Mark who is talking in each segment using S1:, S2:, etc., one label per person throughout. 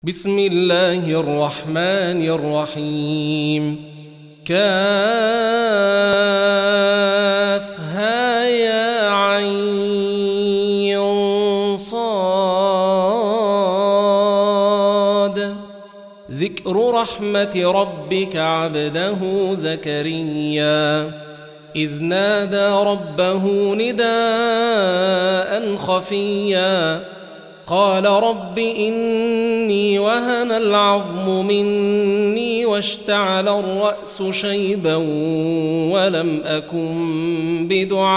S1: بسم الله الرحمن الرحيم. كافها يا عين صاد. ذكر رحمة ربك عبده زكريا إذ نادى ربه نداء خفيا قال رب إني وهن العظم مني واشتعل الرأس شيبا ولم أكن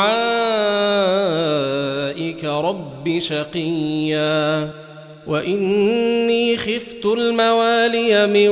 S1: بدعائك رب شقيا وإني خفت الموالي من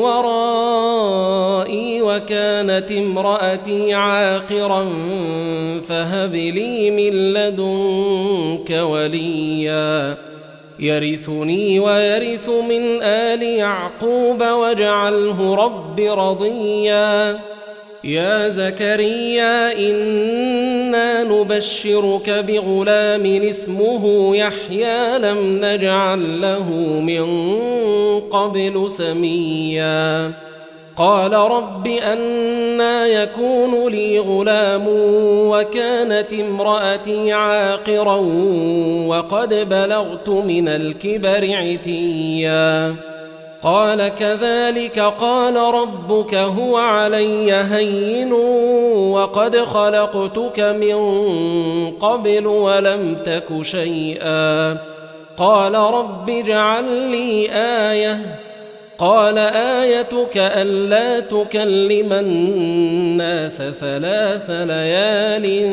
S1: ورائي وكانت امرأتي عاقرا فهب لي من لدنك وليا يرثني ويرث من آل يعقوب واجعله رب رضيا. يا زكريا إنا نبشرك بغلام اسمه يحيى لم نجعل له من قبل سميا. قال رب أنى يكون لي غلام وكانت امرأتي عاقرا وقد بلغت من الكبر عتيا. قال كذلك قال ربك هو علي هين وقد خلقتك من قبل ولم تك شيئا. قال رب اجعل لي آية. قال آيتك ألا تكلم الناس 3 ليال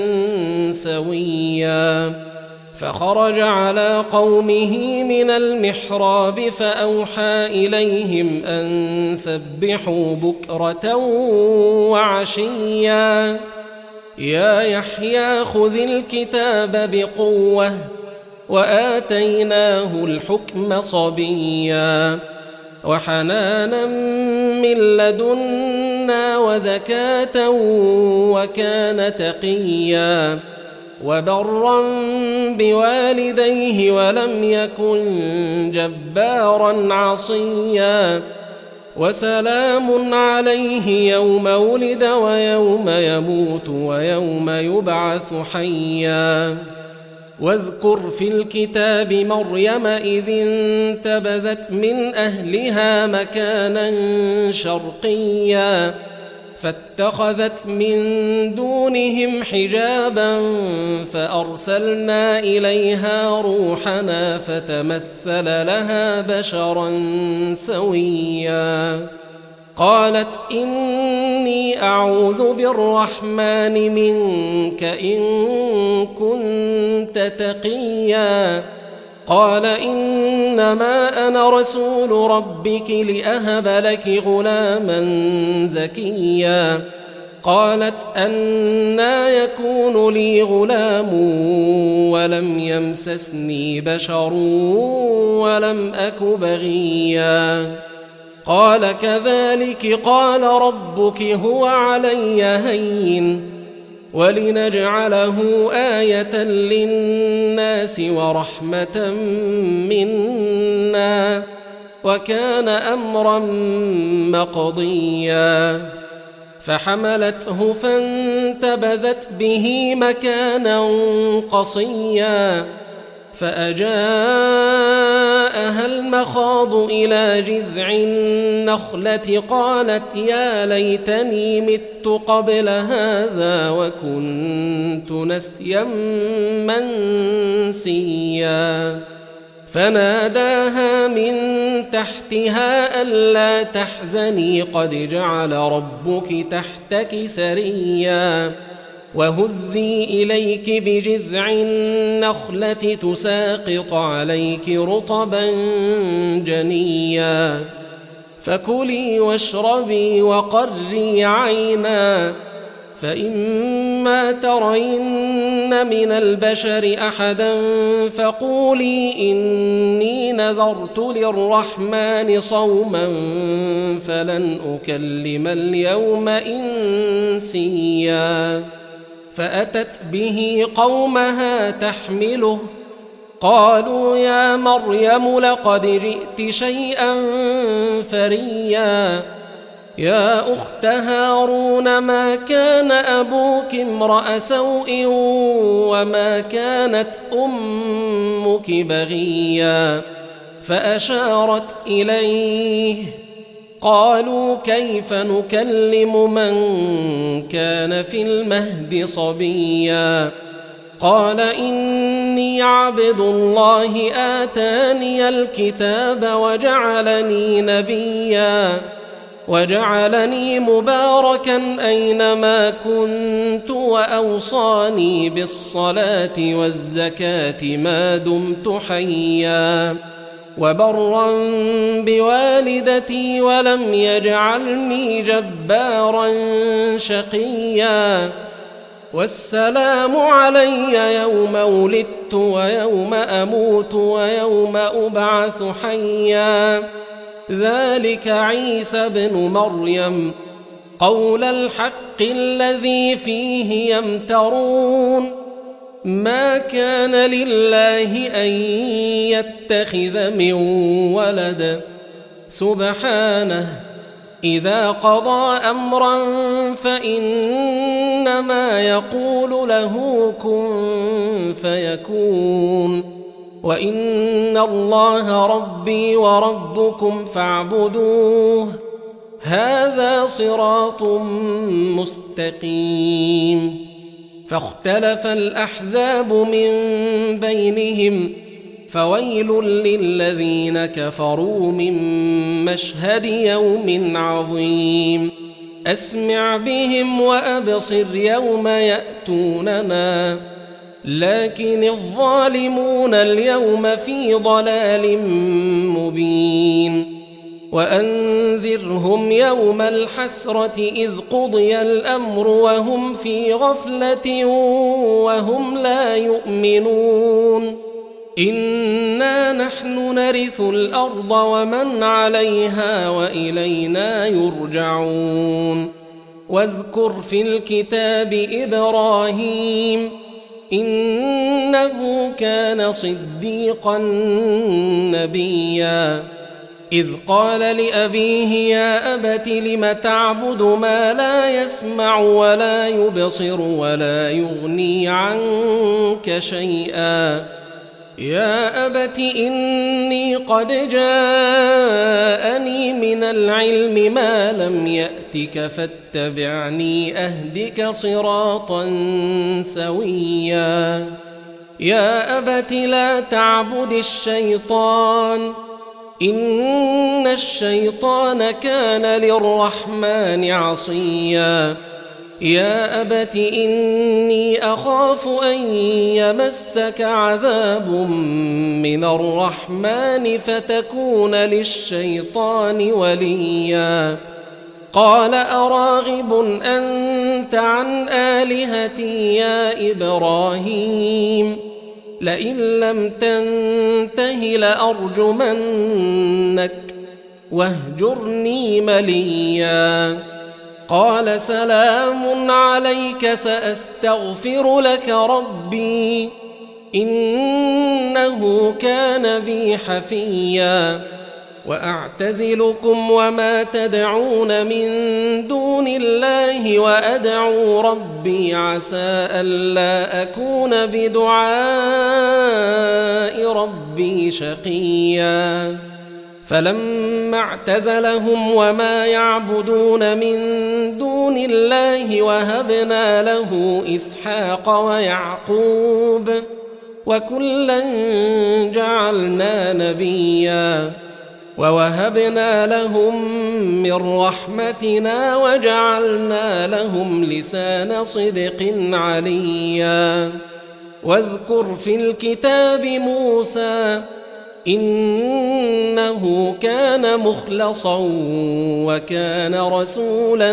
S1: سويا. فخرج على قومه من المحراب فأوحى إليهم أن سبحوا بكرة وعشيا. يا يحيى خذ الكتاب بقوة وآتيناه الحكم صبيا وحنانا من لدنا وزكاة وكان تقيا وبرا بوالديه ولم يكن جبارا عصيا. وسلام عليه يوم ولد ويوم يموت ويوم يبعث حيا. واذكر في الكتاب مريم إذ انتبذت من أهلها مكانا شرقيا فاتخذت من دونهم حجابا فأرسلنا إليها روحنا فتمثل لها بشرا سويا. قالت إني أعوذ بالرحمن منك إن كنت تقيا. قال إنما أنا رسول ربك لأهب لك غلاما زكيا. قالت أنى يكون لي غلام ولم يمسسني بشر ولم أك بغيا. قال كذلك قال ربك هو علي هين ولنجعله آية للناس ورحمة منا وكان أمرا مقضيا. فحملته فانتبذت به مكانا قصيا فأجاءها المخاض إلى جذع النخلة قالت يا ليتني مت قبل هذا وكنت نسيا منسيا. فناداها من تحتها ألا تحزني قد جعل ربك تحتك سريا. وهزي إليك بجذع النخلة تساقط عليك رطبا جنيا. فكلي واشربي وقري عينا فإما ترين من البشر أحدا فقولي إني نذرت للرحمن صوما فلن أكلم اليوم إنسيا. فأتت به قومها تحمله قالوا يا مريم لقد جئت شيئا فريا يا أخت هارون ما كان أبوك امرأ سوء وما كانت أمك بغيا فأشارت إليه قالوا كيف نكلم من كان في المهد صبيا قال إني عبد الله آتاني الكتاب وجعلني نبيا وجعلني مباركا أينما كنت وأوصاني بالصلاة والزكاة ما دمت حيا وبرا بوالدتي ولم يجعلني جبارا شقيا والسلام علي يوم ولدت ويوم أموت ويوم أبعث حيا ذلك عيسى بن مريم قول الحق الذي فيه يمترون ما كان لله أن يتخذ من ولد سبحانه إذا قضى أمرا فإنما يقول له كن فيكون وإن الله ربي وربكم فاعبدوه هذا صراط مستقيم فاختلف الأحزاب من بينهم فويل للذين كفروا من مشهد يوم عظيم أسمع بهم وأبصر يوم يأتوننا لكن الظالمون اليوم في ضلال مبين وأنذرهم يوم الحسرة إذ قضي الأمر وهم في غفلة وهم لا يؤمنون إنا نحن نرث الأرض ومن عليها وإلينا يرجعون واذكر في الكتاب إبراهيم إنه كان صديقا نبيا إذ قال لأبيه يا أبت لم تعبد ما لا يسمع ولا يبصر ولا يغني عنك شيئا يا أبت إني قد جاءني من العلم ما لم يأتك فاتبعني أهدك صراطا سويا يا أبت لا تعبد الشيطان إن الشيطان كان للرحمن عصيا يا أبت إني أخاف أن يمسك عذاب من الرحمن فتكون للشيطان وليا قال أراغب أنت عن آلهتي يا إبراهيم لئن لم تنته لأرجمنك واهجرني مليا قال سلام عليك سأستغفر لك ربي إنه كان بي حفيا وأعتزلكم وما تدعون من دون الله وأدعو ربي عسى ألا أكون بدعاء ربي شقيا فلما اعتزلهم وما يعبدون من دون الله وهبنا له إسحاق ويعقوب وكلا جعلنا نبيا ووهبنا لهم من رحمتنا وجعلنا لهم لسان صدق عليا واذكر في الكتاب موسى إنه كان مخلصا وكان رسولا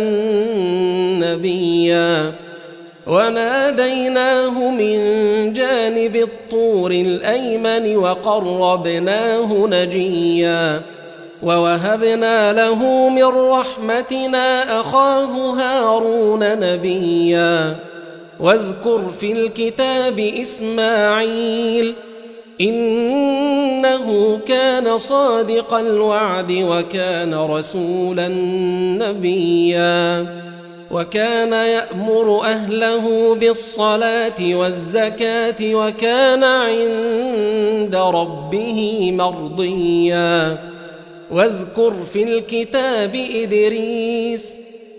S1: نبيا وناديناه من جانب الطور الأيمن وقربناه نجيا ووهبنا له من رحمتنا أخاه هارون نبيا واذكر في الكتاب إسماعيل إنه كان صادق الوعد وكان رسولا نبيا وكان يأمر أهله بالصلاة والزكاة وكان عند ربه مرضيا واذكر في الكتاب إدريس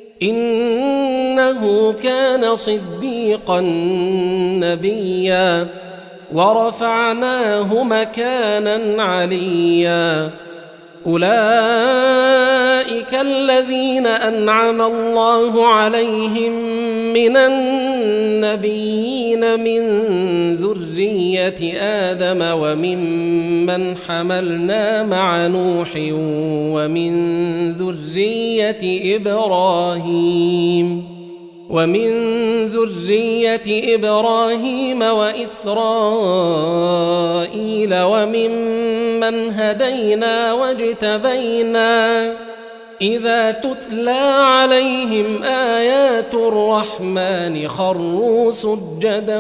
S1: إنه كان صديقا نبيا ورفعناه مكانا عليا أولئك الذين أنعم الله عليهم من النبيين من ذرية آدم وممن حملنا مع نوح ومن ذرية إبراهيم وإسرائيل وممن هدينا واجتبينا إذا تتلى عليهم آيات الرحمن خروا سجدا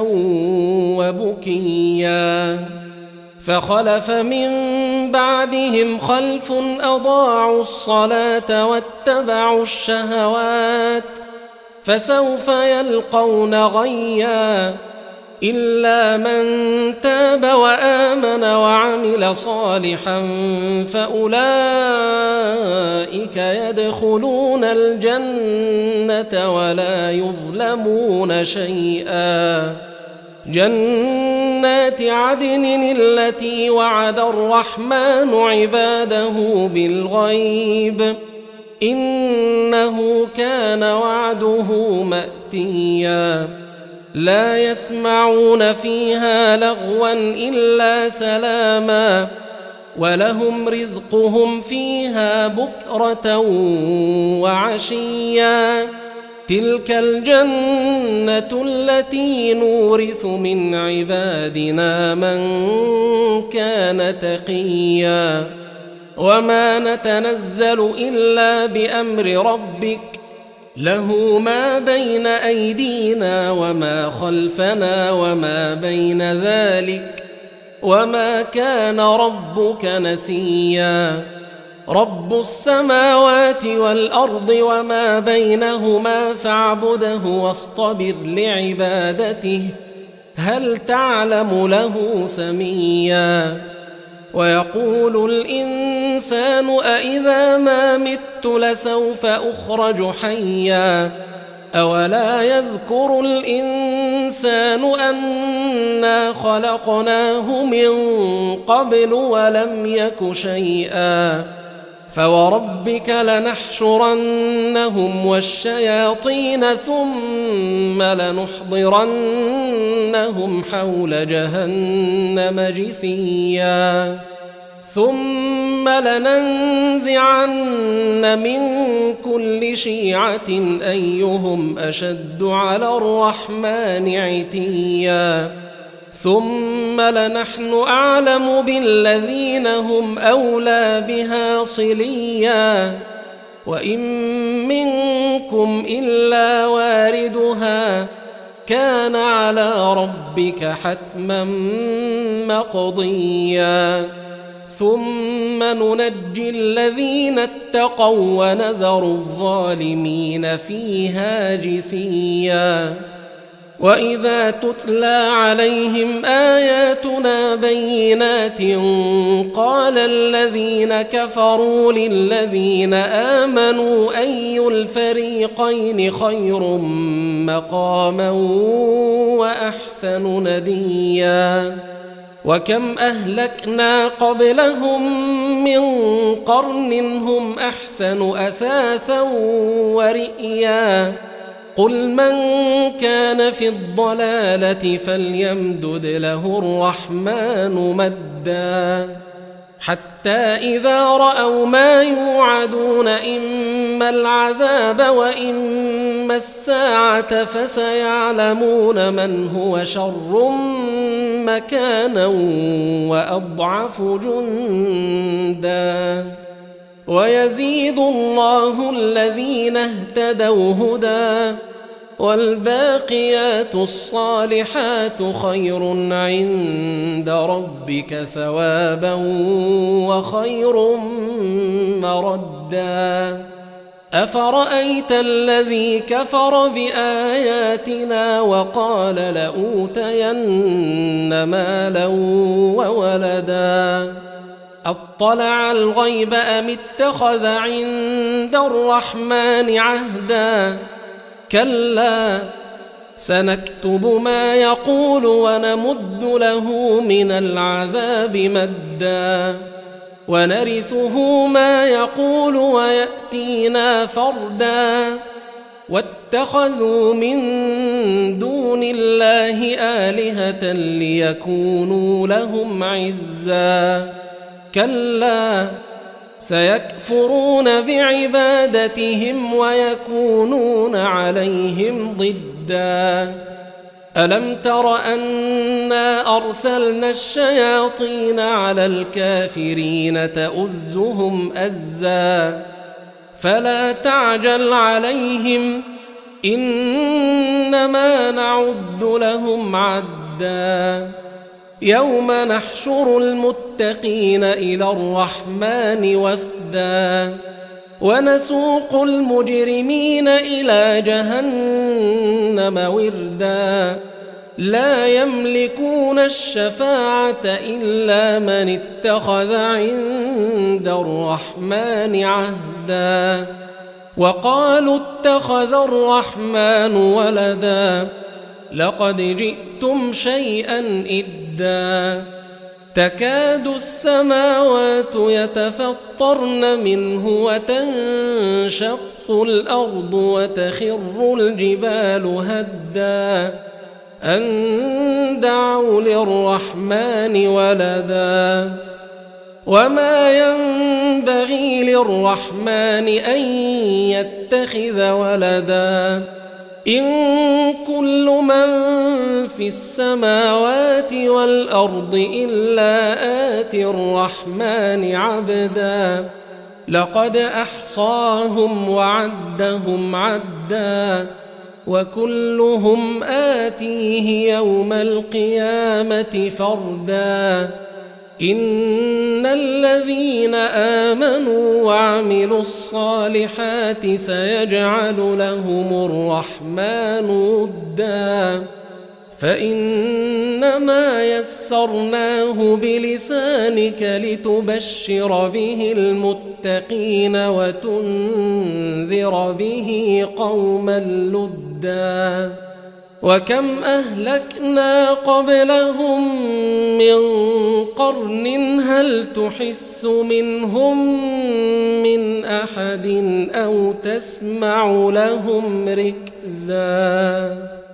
S1: وبكيا فخلف من بعدهم خلف أضاعوا الصلاة واتبعوا الشهوات فسوف يلقون غيا إلا من تاب وآمن وعمل صالحا فأولئك يدخلون الجنة ولا يظلمون شيئا جنات عدن التي وعد الرحمن عباده بالغيب إنه كان وعده مأتيا لا يسمعون فيها لغوا إلا سلاما ولهم رزقهم فيها بكرة وعشيا تلك الجنة التي نورث من عبادنا من كان تقيا وما نتنزل إلا بأمر ربك له ما بين أيدينا وما خلفنا وما بين ذلك وما كان ربك نسيا رب السماوات والأرض وما بينهما فاعبده واصطبر لعبادته هل تعلم له سميا ويقول الإنسان أإذا ما مت لسوف أخرج حيا أولا يذكر الإنسان أنا خلقناه من قبل ولم يك شيئا فوربك لنحشرنهم والشياطين ثم لنحضرنهم حول جهنم جثيا ثم لننزعن من كل شيعة أيهم أشد على الرحمن عتيا ثم لنحن أعلم بالذين هم أولى بها صليا وإن منكم إلا واردها كان على ربك حتما مقضيا ثم ننجي الذين اتقوا ونذر الظالمين فيها جثيا وإذا تتلى عليهم آياتنا بينات قال الذين كفروا للذين آمنوا أي الفريقين خير مقاما وأحسن نديا وكم أهلكنا قبلهم من قرن هم أحسن أثاثا ورئيا قل من كان في الضلالة فليمدد له الرحمن مدا حتى إذا رأوا ما يوعدون إما العذاب وإما الساعة فسيعلمون من هو شر مكانا وأضعف جندا ويزيد الله الذين اهتدوا هدى والباقيات الصالحات خير عند ربك ثوابا وخير مردا أفرأيت الذي كفر بآياتنا وقال لأوتين مالا وولدا أطلع الغيب أم اتخذ عند الرحمن عهدا كلا سنكتب ما يقول ونمد له من العذاب مدا ونرثه ما يقول ويأتينا فردا واتخذوا من دون الله آلهة ليكونوا لهم عزا كلا سيكفرون بعبادتهم ويكونون عليهم ضدا ألم تر أنا أرسلنا الشياطين على الكافرين تؤزهم أزا فلا تعجل عليهم إنما نعد لهم عدا يوم نحشر المتقين إلى الرحمن وفدا ونسوق المجرمين إلى جهنم وردا لا يملكون الشفاعة إلا من اتخذ عند الرحمن عهدا وقالوا اتخذ الرحمن ولدا لقد جئتم شيئا إدا تكاد السماوات يتفطرن منه وتنشق الأرض وتخر الجبال هدا أن دعوا للرحمن ولدا وما ينبغي للرحمن أن يتخذ ولدا إن كل من في السماوات والأرض إلا آتي الرحمن عبدا لقد أحصاهم وعدهم عدا وكلهم آتيه يوم القيامة فردا إن الذين آمنوا وعملوا الصالحات سيجعل لهم الرحمن ودا فإنما يسرناه بلسانك لتبشر به المتقين وتنذر به قوما لدا وكم أهلكنا قبلهم من قرن هل تحس منهم من أحد أو تسمع لهم ركزا